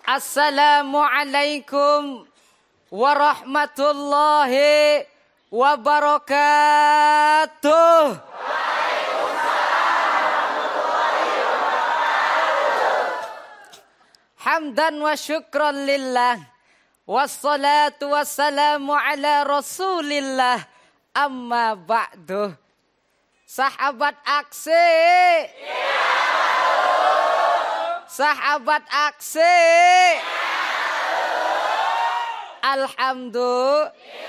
Assalamualaikum warahmatullahi wabarakatuh. Hamdan wa syukran lillah. Wassalatu wassalamu ala rasulillah. Amma ba'du. Sahabat aksi. Sahabat aksi. Alhamdulillah.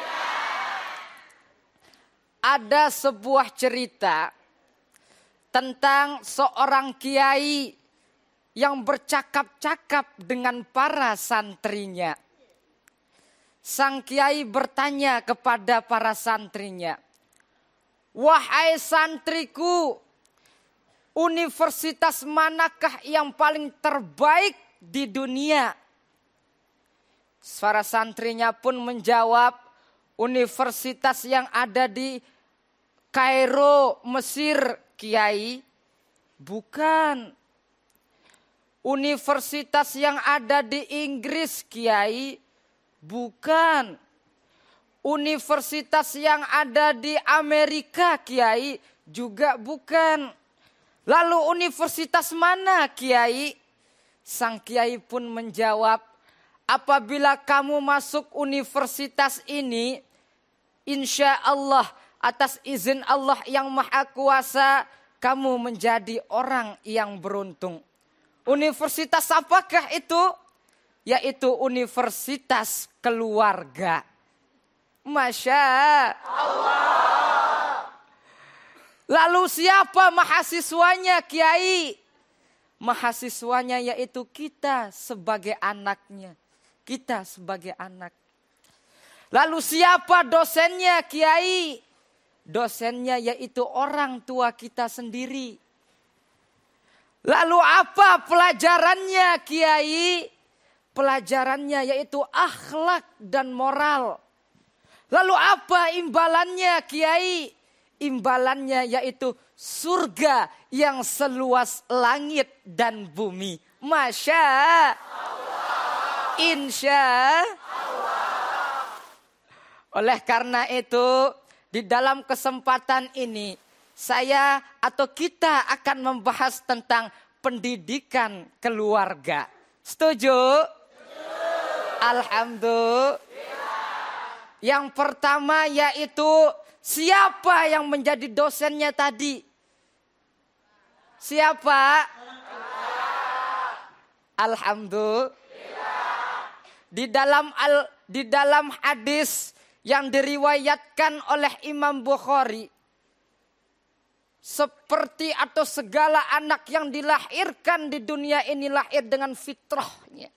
Ada sebuah cerita tentang seorang kiai yang bercakap-cakap dengan para santrinya. Sang kiai bertanya kepada para santrinya, "Wahai santriku, universitas manakah yang paling terbaik di dunia?" Para santrinya pun menjawab, "Universitas yang ada di Kairo, Mesir, Kiai." "Bukan." "Universitas yang ada di Inggris, Kiai." "Bukan." "Universitas yang ada di Amerika, Kiai." "Juga bukan." "Lalu universitas mana, Kiai?" Sang kiai pun menjawab, "Apabila kamu masuk universitas ini, insya Allah atas izin Allah yang Maha Kuasa, kamu menjadi orang yang beruntung." Universitas apakah itu? Yaitu universitas keluarga. Masya Allah. Lalu siapa mahasiswanya, Kiai? Mahasiswanya yaitu kita sebagai anaknya. Kita sebagai anak. Lalu siapa dosennya, Kiai? Dosennya yaitu orang tua kita sendiri. Lalu apa pelajarannya, Kiai? Pelajarannya yaitu akhlak dan moral. Lalu apa imbalannya, Kiai? Imbalannya yaitu surga yang seluas langit dan bumi. Masya Allah. Insya Allah. Oleh karena itu, di dalam kesempatan ini, saya atau kita akan membahas tentang pendidikan keluarga. Setuju? Alhamdulillah. Yang pertama yaitu siapa yang menjadi dosennya tadi? Siapa? Alhamdulillah. Di dalam hadis yang diriwayatkan oleh Imam Bukhari, seperti atau segala anak yang dilahirkan di dunia ini lahir dengan fitrahnya.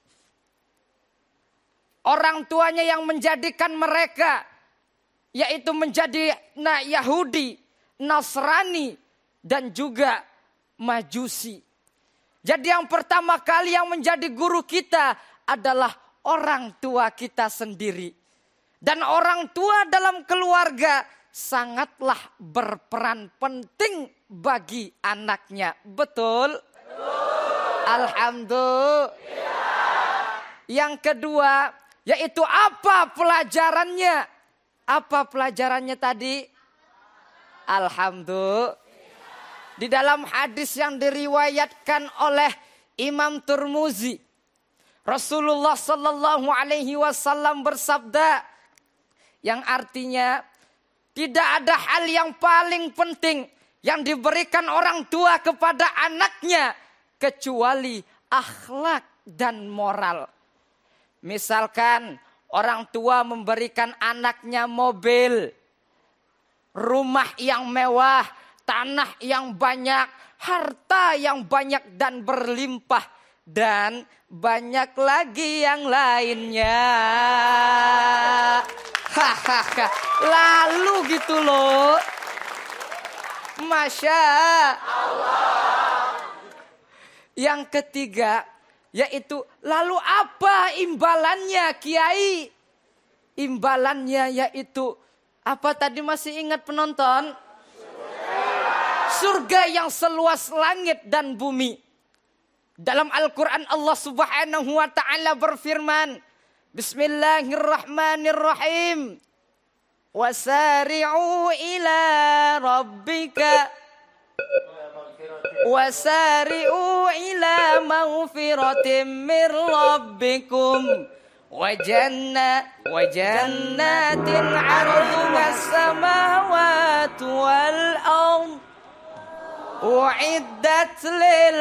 Orang tuanya yang menjadikan mereka, yaitu menjadi Yahudi, Nasrani, dan juga Majusi. Jadi yang pertama kali yang menjadi guru kita adalah orang tua kita sendiri. Dan orang tua dalam keluarga sangatlah berperan penting bagi anaknya. Betul? Betul. Alhamdulillah. Yang kedua, yaitu apa pelajarannya? Apa pelajarannya tadi? Alhamdulillah. Di dalam hadis yang diriwayatkan oleh Imam Tirmizi, Rasulullah sallallahu alaihi wasallam bersabda, yang artinya tidak ada hal yang paling penting yang diberikan orang tua kepada anaknya kecuali akhlak dan moral. Misalkan orang tua memberikan anaknya mobil, rumah yang mewah, tanah yang banyak, harta yang banyak dan berlimpah, dan banyak lagi yang lainnya. Hahaha. Lalu gitu loh. Masya Allah. Yang ketiga, yaitu lalu apa imbalannya, Kiai? Imbalannya yaitu apa tadi, masih ingat penonton? Surga yang seluas langit dan bumi. Dalam Al-Quran Allah Subhanahu wa ta'ala berfirman, Bismillahirrahmanirrahim. Wasari'u ila rabbika wasari'u ila maghfiratin min rabbikum wa jannatin 'arduha as-samawati wal ardh u'iddat lil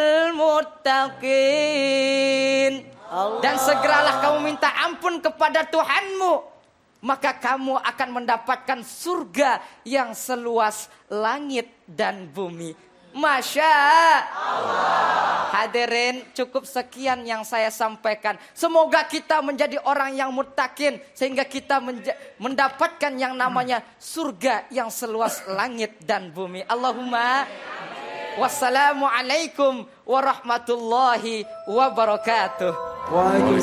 muttaqin. Dan segeralah kamu minta ampun kepada Tuhanmu, maka kamu akan mendapatkan surga yang seluas langit dan bumi. Masya Allah. Hadirin, cukup sekian yang saya sampaikan. Semoga kita menjadi orang yang muttaqin, sehingga kita mendapatkan yang namanya surga yang seluas langit dan bumi. Allahumma. Wassalamualaikum warahmatullahi wabarakatuh.